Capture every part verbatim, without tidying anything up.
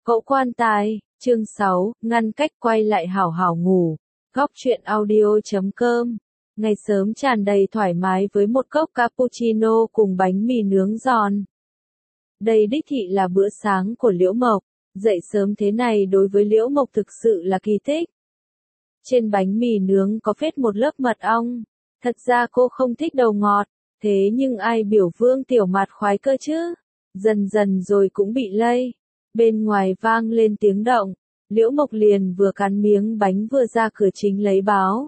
Cậu quan tài, chương sáu, ngăn cách quay lại hảo hảo ngủ. Góc truyện audio chấm com. Ngày sớm tràn đầy thoải mái với một cốc cappuccino cùng bánh mì nướng giòn. Đây đích thị là bữa sáng của Liễu Mộc. Dậy sớm thế này đối với Liễu Mộc thực sự là kỳ tích. Trên bánh mì nướng có phết một lớp mật ong. Thật ra cô không thích đầu ngọt, thế nhưng ai biểu Vương Tiểu Mạt khoái cơ chứ? Dần dần rồi cũng bị lây. Bên ngoài vang lên tiếng động, Liễu Mộc liền vừa cắn miếng bánh vừa ra cửa chính lấy báo.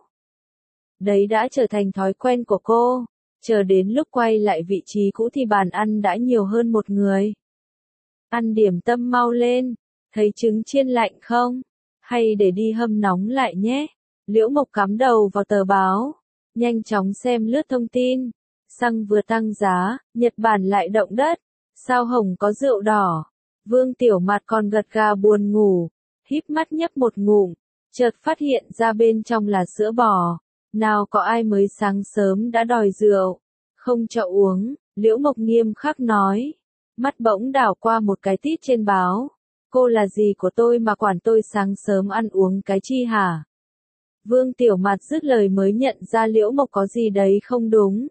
Đấy đã trở thành thói quen của cô, chờ đến lúc quay lại vị trí cũ thì bàn ăn đã nhiều hơn một người. Ăn điểm tâm mau lên, thấy trứng chiên lạnh không? Hay để đi hâm nóng lại nhé. Liễu Mộc cắm đầu vào tờ báo, nhanh chóng xem lướt thông tin. Xăng vừa tăng giá, Nhật Bản lại động đất, sao Hồng có rượu đỏ. Vương Tiểu Mạt còn gật gà buồn ngủ, híp mắt nhấp một ngụm, chợt phát hiện ra bên trong là sữa bò. Nào có ai mới sáng sớm đã đòi rượu, không cho uống, Liễu Mộc nghiêm khắc nói. Mắt bỗng đảo qua một cái tít trên báo. Cô là gì của tôi mà quản tôi sáng sớm ăn uống cái chi hả? Vương Tiểu Mạt dứt lời mới nhận ra Liễu Mộc có gì đấy không đúng.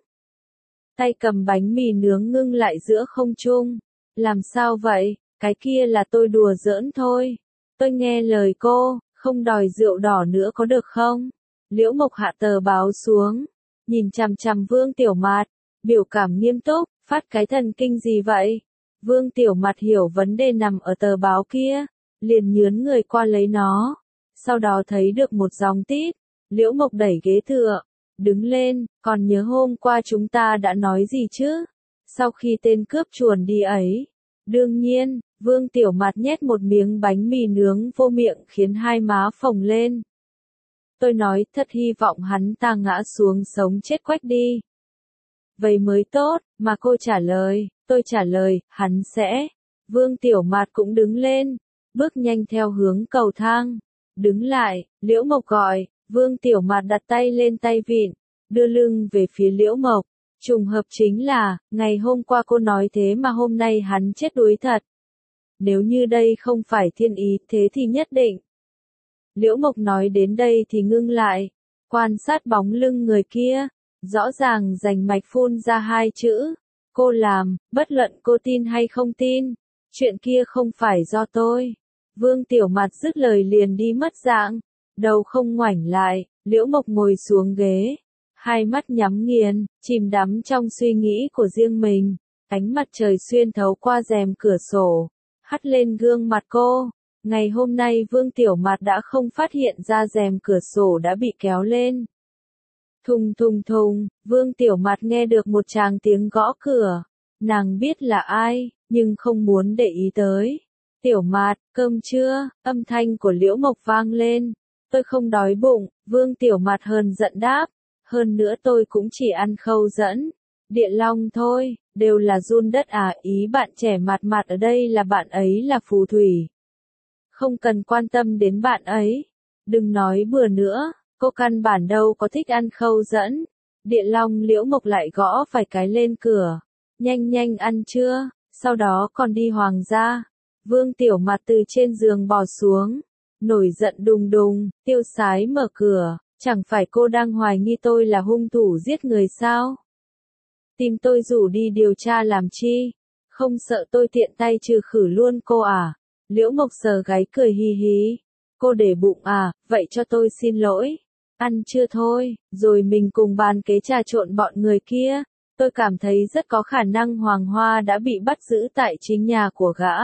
Tay cầm bánh mì nướng ngưng lại giữa không trung. Làm sao vậy? Cái kia là tôi đùa giỡn thôi. Tôi nghe lời cô, không đòi rượu đỏ nữa có được không? Liễu Mộc hạ tờ báo xuống, nhìn chằm chằm Vương Tiểu Mạt, biểu cảm nghiêm túc, phát cái thần kinh gì vậy? Vương Tiểu Mạt hiểu vấn đề nằm ở tờ báo kia, liền nhướn người qua lấy nó. Sau đó thấy được một dòng tít, Liễu Mộc đẩy ghế tựa, đứng lên, còn nhớ hôm qua chúng ta đã nói gì chứ? Sau khi tên cướp chuồn đi ấy. Đương nhiên, Vương Tiểu Mạt nhét một miếng bánh mì nướng vô miệng khiến hai má phồng lên. Tôi nói thật hy vọng hắn ta ngã xuống sống chết quách đi. Vậy mới tốt, mà cô trả lời, tôi trả lời, hắn sẽ. Vương Tiểu Mạt cũng đứng lên, bước nhanh theo hướng cầu thang. Đứng lại, Liễu Mộc gọi, Vương Tiểu Mạt đặt tay lên tay vịn, đưa lưng về phía Liễu Mộc. Trùng hợp chính là, ngày hôm qua cô nói thế mà hôm nay hắn chết đuối thật. Nếu như đây không phải thiên ý thế thì nhất định. Liễu Mộc nói đến đây thì ngưng lại, quan sát bóng lưng người kia, rõ ràng rành mạch phun ra hai chữ. Cô làm, bất luận cô tin hay không tin, chuyện kia không phải do tôi. Vương Tiểu Mạt dứt lời liền đi mất dạng, đầu không ngoảnh lại, Liễu Mộc ngồi xuống ghế. Hai mắt nhắm nghiền, chìm đắm trong suy nghĩ của riêng mình. Ánh mặt trời xuyên thấu qua rèm cửa sổ, hắt lên gương mặt cô. Ngày hôm nay Vương Tiểu Mạt đã không phát hiện ra rèm cửa sổ đã bị kéo lên. Thùng thùng thùng, Vương Tiểu Mạt nghe được một tràng tiếng gõ cửa. Nàng biết là ai, nhưng không muốn để ý tới. Tiểu Mạt, cơm chưa? Âm thanh của Liễu Mộc vang lên. Tôi không đói bụng, Vương Tiểu Mạt hờn giận đáp. Hơn nữa tôi cũng chỉ ăn khâu dẫn. Địa long thôi, đều là giun đất à, ý bạn trẻ Mạt Mạt ở đây là bạn ấy là phù thủy. Không cần quan tâm đến bạn ấy. Đừng nói bừa nữa, cô căn bản đâu có thích ăn khâu dẫn. Địa long Liễu Mộc lại gõ vài cái lên cửa. Nhanh nhanh ăn chưa, sau đó còn đi hoàng gia. Vương Tiểu Mạt từ trên giường bò xuống. Nổi giận đùng đùng, tiêu sái mở cửa. Chẳng phải cô đang hoài nghi tôi là hung thủ giết người sao? Tìm tôi rủ đi điều tra làm chi? Không sợ tôi tiện tay trừ khử luôn cô à? Liễu Mộc sờ gáy cười hì hì. Cô để bụng à, vậy cho tôi xin lỗi. Ăn chưa thôi, rồi mình cùng bàn kế trà trộn bọn người kia. Tôi cảm thấy rất có khả năng Hoàng Hoa đã bị bắt giữ tại chính nhà của gã.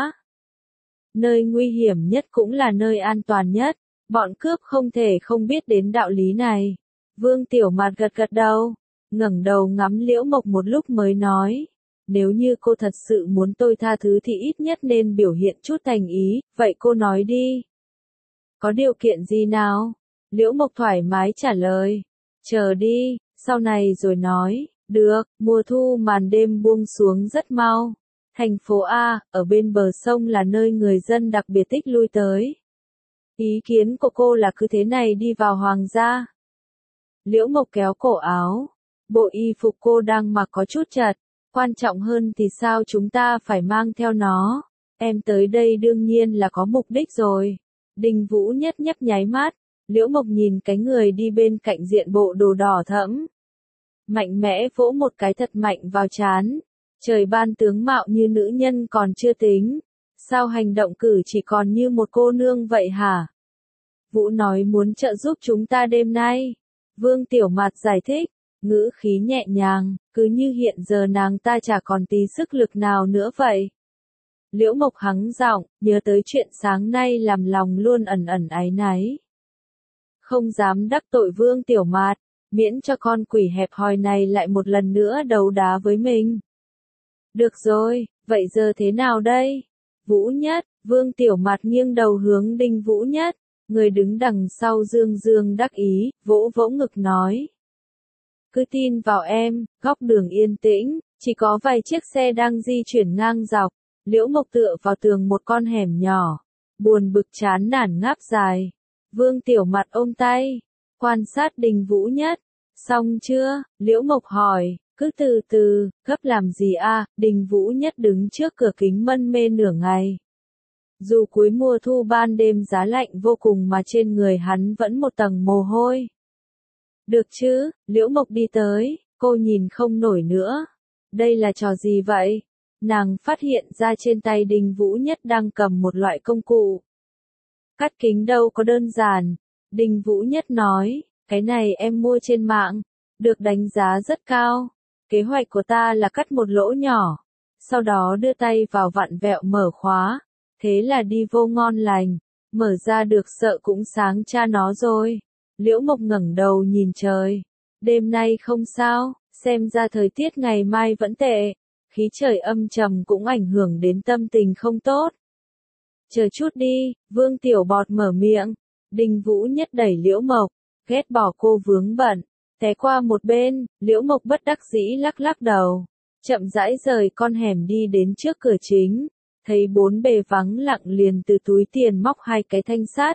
Nơi nguy hiểm nhất cũng là nơi an toàn nhất. Bọn cướp không thể không biết đến đạo lý này. Vương Tiểu Mạt gật gật đầu, ngẩng đầu ngắm Liễu Mộc một lúc mới nói. Nếu như cô thật sự muốn tôi tha thứ thì ít nhất nên biểu hiện chút thành ý, vậy cô nói đi. Có điều kiện gì nào? Liễu Mộc thoải mái trả lời. Chờ đi, sau này rồi nói. Được, mùa thu màn đêm buông xuống rất mau. Thành phố A, ở bên bờ sông là nơi người dân đặc biệt thích lui tới. Ý kiến của cô là cứ thế này đi vào hoàng gia. Liễu Mộc kéo cổ áo. Bộ y phục cô đang mặc có chút chật. Quan trọng hơn thì sao chúng ta phải mang theo nó? Em tới đây đương nhiên là có mục đích rồi. Đinh Vũ Nhất nhấp nháy mắt, Liễu Mộc nhìn cái người đi bên cạnh diện bộ đồ đỏ thẫm. Mạnh mẽ vỗ một cái thật mạnh vào trán. Trời ban tướng mạo như nữ nhân còn chưa tính. Sao hành động cử chỉ còn như một cô nương vậy hả? Vũ nói muốn trợ giúp chúng ta đêm nay. Vương Tiểu Mạt giải thích, ngữ khí nhẹ nhàng, cứ như hiện giờ nàng ta chả còn tí sức lực nào nữa vậy. Liễu Mộc hắng giọng, nhớ tới chuyện sáng nay làm lòng luôn ẩn ẩn áy náy. Không dám đắc tội Vương Tiểu Mạt, miễn cho con quỷ hẹp hòi này lại một lần nữa đấu đá với mình. Được rồi, vậy giờ thế nào đây? Vũ Nhất, Vương Tiểu Mạt nghiêng đầu hướng Đinh Vũ Nhất, người đứng đằng sau dương dương đắc ý, vỗ vỗ ngực nói. Cứ tin vào em, góc đường yên tĩnh, chỉ có vài chiếc xe đang di chuyển ngang dọc. Liễu Mộc tựa vào tường một con hẻm nhỏ, buồn bực chán nản ngáp dài. Vương Tiểu Mạt ôm tay, quan sát Đinh Vũ Nhất. Xong chưa? Liễu Mộc hỏi, cứ từ từ, gấp làm gì a? Đinh Vũ Nhất đứng trước cửa kính mân mê nửa ngày. Dù cuối mùa thu ban đêm giá lạnh vô cùng mà trên người hắn vẫn một tầng mồ hôi. Được chứ, Liễu Mộc đi tới, cô nhìn không nổi nữa. Đây là trò gì vậy? Nàng phát hiện ra trên tay Đinh Vũ Nhất đang cầm một loại công cụ. Cắt kính đâu có đơn giản. Đinh Vũ Nhất nói, cái này em mua trên mạng, được đánh giá rất cao. Kế hoạch của ta là cắt một lỗ nhỏ, sau đó đưa tay vào vặn vẹo mở khóa. Thế là đi vô ngon lành, mở ra được sợ cũng sáng cha nó rồi. Liễu Mộc ngẩng đầu nhìn trời. Đêm nay không sao, xem ra thời tiết ngày mai vẫn tệ. Khí trời âm trầm cũng ảnh hưởng đến tâm tình không tốt. Chờ chút đi, Vương Tiểu Bọt mở miệng. Đinh Vũ Nhất đẩy Liễu Mộc, ghét bỏ cô vướng bận, té qua một bên. Liễu Mộc bất đắc dĩ lắc lắc đầu, chậm rãi rời con hẻm đi đến trước cửa chính. Thấy bốn bề vắng lặng liền từ túi tiền móc hai cái thanh sắt.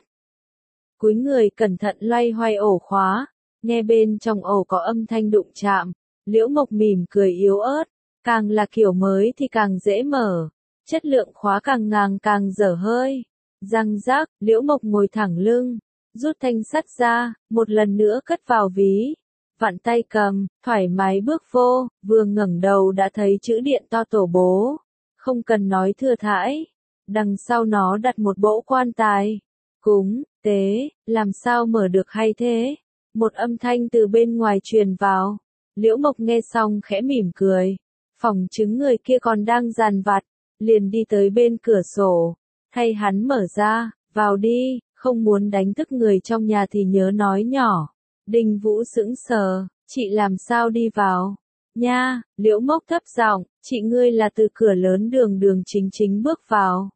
Cúi người cẩn thận loay hoay ổ khóa, nghe bên trong ổ có âm thanh đụng chạm. Liễu Mộc mỉm cười yếu ớt, càng là kiểu mới thì càng dễ mở, chất lượng khóa càng ngang càng dở hơi. Răng rác, Liễu Mộc ngồi thẳng lưng, rút thanh sắt ra, một lần nữa cất vào ví. Vặn tay cầm, thoải mái bước vô, vừa ngẩng đầu đã thấy chữ điện to tổ bố. Không cần nói thừa thãi, đằng sau nó đặt một bộ quan tài. Cúng, tế, làm sao mở được hay thế? Một âm thanh từ bên ngoài truyền vào. Liễu Mộc nghe xong khẽ mỉm cười. Phòng chứng người kia còn đang dàn vặt, liền đi tới bên cửa sổ, thay hắn mở ra, vào đi, không muốn đánh thức người trong nhà thì nhớ nói nhỏ. Đinh Vũ sững sờ, chị làm sao đi vào? Nha, Liễu Mộc thấp giọng, chị ngươi là từ cửa lớn đường đường chính chính bước vào.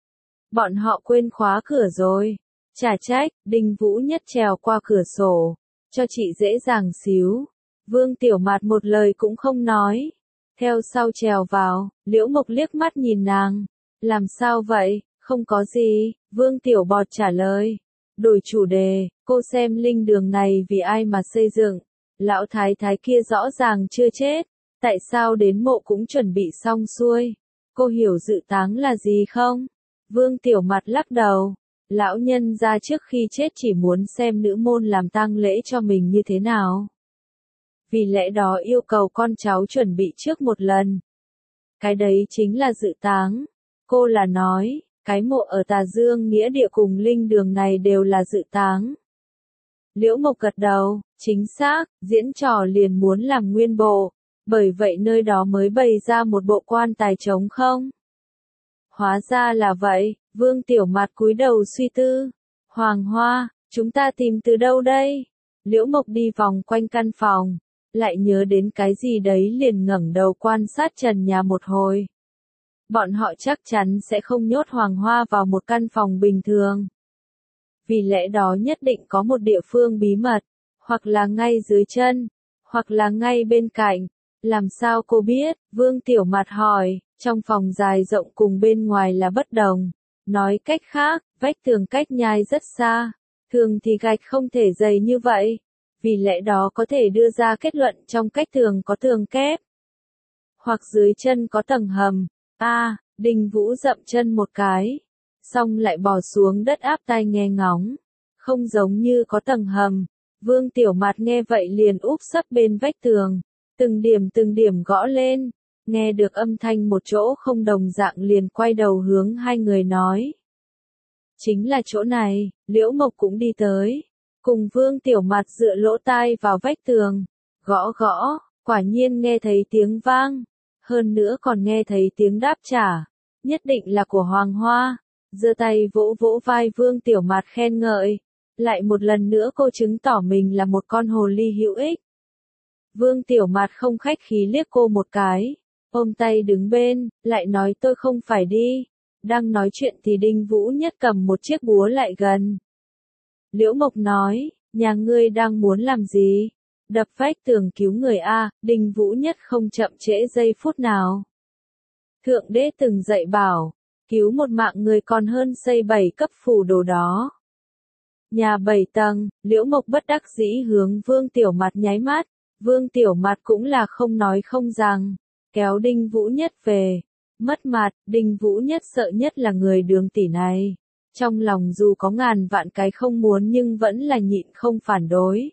Bọn họ quên khóa cửa rồi. Chả trách, Đinh Vũ Nhất trèo qua cửa sổ, cho chị dễ dàng xíu. Vương Tiểu Mạt một lời cũng không nói. Theo sau trèo vào, Liễu Mộc liếc mắt nhìn nàng. Làm sao vậy? Không có gì, Vương Tiểu Bọt trả lời. Đổi chủ đề, cô xem linh đường này vì ai mà xây dựng. Lão thái thái kia rõ ràng chưa chết, tại sao đến mộ cũng chuẩn bị xong xuôi? Cô hiểu dự táng là gì không? Vương Tiểu Mạt lắc đầu. Lão nhân ra trước khi chết chỉ muốn xem nữ môn làm tang lễ cho mình như thế nào. Vì lẽ đó yêu cầu con cháu chuẩn bị trước một lần. Cái đấy chính là dự táng. Cô là nói, cái mộ ở Tà Dương nghĩa địa cùng linh đường này đều là dự táng. Liễu Mộc gật đầu, chính xác, diễn trò liền muốn làm nguyên bộ, bởi vậy nơi đó mới bày ra một bộ quan tài trống không. Hóa ra là vậy, Vương Tiểu Mạt cúi đầu suy tư. Hoàng hoa, chúng ta tìm từ đâu đây? Liễu Mộc đi vòng quanh căn phòng, lại nhớ đến cái gì đấy liền ngẩng đầu quan sát trần nhà một hồi. Bọn họ chắc chắn sẽ không nhốt Hoàng Hoa vào một căn phòng bình thường. Vì lẽ đó nhất định có một địa phương bí mật, hoặc là ngay dưới chân, hoặc là ngay bên cạnh. Làm sao cô biết? Vương Tiểu Mạt hỏi. Trong phòng dài rộng cùng bên ngoài là bất đồng. Nói cách khác, vách tường cách nhai rất xa. Thường thì gạch không thể dày như vậy. Vì lẽ đó có thể đưa ra kết luận trong cách tường có tường kép. Hoặc dưới chân có tầng hầm. À, Đinh Vũ dậm chân một cái, xong lại bò xuống đất áp tai nghe ngóng. Không giống như có tầng hầm. Vương Tiểu Mạt nghe vậy liền úp sấp bên vách tường. Từng điểm từng điểm gõ lên. Nghe được âm thanh một chỗ không đồng dạng liền quay đầu hướng hai người nói. Chính là chỗ này, Liễu Mộc cũng đi tới. Cùng Vương Tiểu Mạt dựa lỗ tai vào vách tường. Gõ gõ, quả nhiên nghe thấy tiếng vang. Hơn nữa còn nghe thấy tiếng đáp trả. Nhất định là của Hoàng Hoa. Giơ tay vỗ vỗ vai Vương Tiểu Mạt khen ngợi. Lại một lần nữa cô chứng tỏ mình là một con hồ ly hữu ích. Vương Tiểu Mạt không khách khí liếc cô một cái. Ôm tay đứng bên, lại nói tôi không phải đi. Đang nói chuyện thì Đinh Vũ Nhất cầm một chiếc búa lại gần. Liễu Mộc nói, nhà ngươi đang muốn làm gì? Đập vách tường cứu người a. Đinh Vũ Nhất không chậm trễ giây phút nào. Thượng đế từng dạy bảo, cứu một mạng người còn hơn xây bảy cấp phủ đồ đó. Nhà bảy tầng, Liễu Mộc bất đắc dĩ hướng Vương Tiểu Mạt nháy mắt. Vương Tiểu Mạt cũng là không nói không rằng, kéo Đinh Vũ Nhất về. Mất mặt, Đinh Vũ Nhất sợ nhất là người Đường tỷ này. Trong lòng dù có ngàn vạn cái không muốn nhưng vẫn là nhịn không phản đối.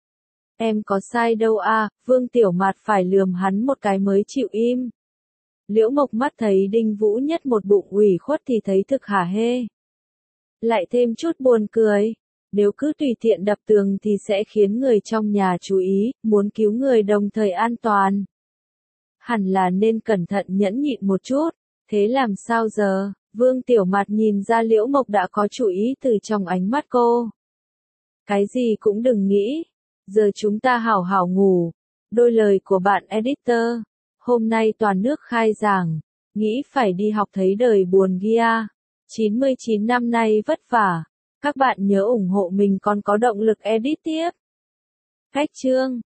Em có sai đâu a. Vương Tiểu Mạt phải lườm hắn một cái mới chịu im. Liễu Mộc mắt thấy Đinh Vũ Nhất một bụng ủy khuất thì thấy thực hả hê. Lại thêm chút buồn cười. Nếu cứ tùy tiện đập tường thì sẽ khiến người trong nhà chú ý, muốn cứu người đồng thời an toàn. Hẳn là nên cẩn thận nhẫn nhịn một chút, thế làm sao giờ? Vương Tiểu Mạt nhìn ra Liễu Mộc đã có chủ ý từ trong ánh mắt cô. Cái gì cũng đừng nghĩ, giờ chúng ta hảo hảo ngủ. Đôi lời của bạn editor, hôm nay toàn nước khai giảng, nghĩ phải đi học thấy đời buồn kia. chín mươi chín năm nay vất vả. Các bạn nhớ ủng hộ mình còn có động lực edit tiếp. Cách chương